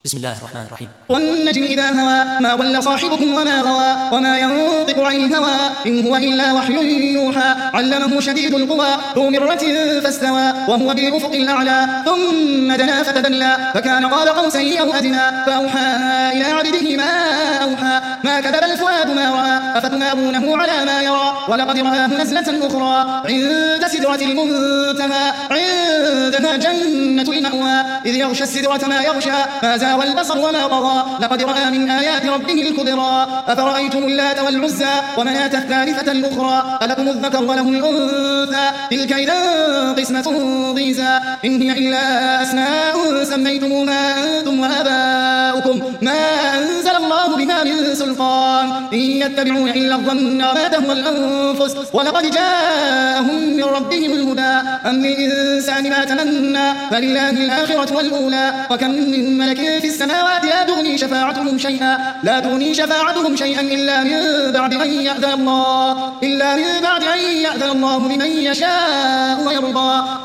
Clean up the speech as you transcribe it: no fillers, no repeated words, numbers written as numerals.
بسم الله الرحمن الرحيم. والنجم إذا هوى ما ضل صاحبكم وما غوى وما ينطق عن الهوى إن هو إلا وحي يوحى علمه شديد القوى ذو مرة فاستوى وهو بالأفق الأعلى ثم دنا فتدلى فكان قاب قوسين أو أدنى فأوحى إلى عبده ما أوحى ما كذب الفؤاد ما رأى أفتمارونه على ما يرى ولقد رآه نزلة أخرى عند سدرة المنتهى عندها جنة المأوى إذ يغشى السدرة ما يغشى ما زاغ البصر وما طغى لقد رأى من آيات ربه الكبرى أفرأيتم اللات والعزى ومناة الثالثة الأخرى ألكم الذكر وله الأنثى تلك إذا قسمة ضيزى إن هي إلا أسماء سميتموها أنتم وآباؤكم ما أنزل الله بها من سلطان إن يتبعون إلا الظن وما تهوى الأنفس ولقد جاءهم من ربهم الهدى أم للإنسان ما تمنى فلله الآخرة والأولى وكم من ملك في السماوات لا تغني شفاعتهم شيئا إلا من بعد أن يأذن الله لمن يشاء ويرضى